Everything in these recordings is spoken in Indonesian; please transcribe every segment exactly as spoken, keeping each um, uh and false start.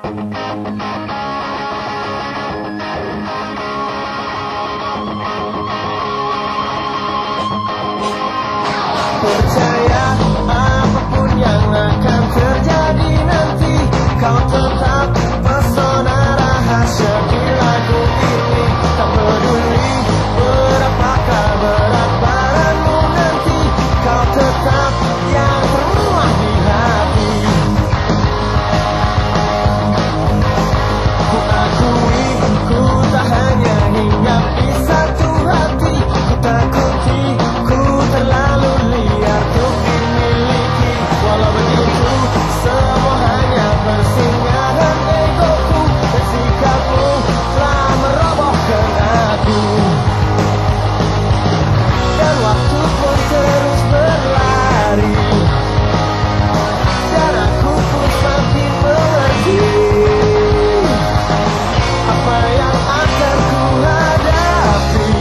Percaya apapun yang akan terjadi nanti, kau tetap pesona rahasia di lagu ini. Tak peduli berapakah berat badanmu nanti, kau tetap yang termuat di hati. Ku akui ku tak hanya hinggap di satu hati, ku takuti ku terlalu liar untuk dimiliki. Walau begitu semua hanya bersinggah dan egoku, dan sikapmu telah merobohkan aku. Dan waktu pun terus berlari, dan aku pun semakin mengerti apa yang akan ku hadapi,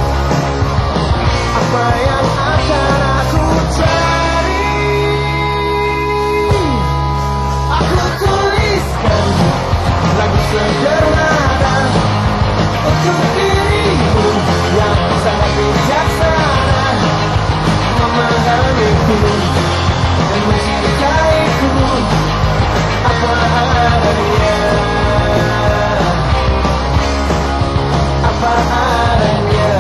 apa yang akan aku cari. Aku tuliskan lagu sederhana untuk dirimu yang sangat bijaksana, memahamiku dan mencintaiku apa adanya, apa adanya.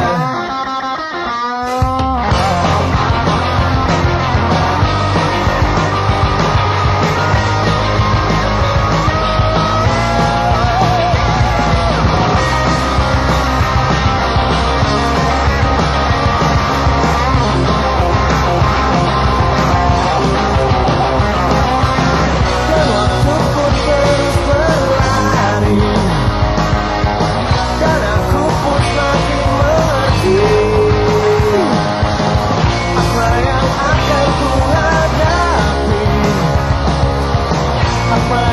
Dan waktu pun terus berlari, dan aku pun semakin mengerti apa yang akan ku hadapi, apa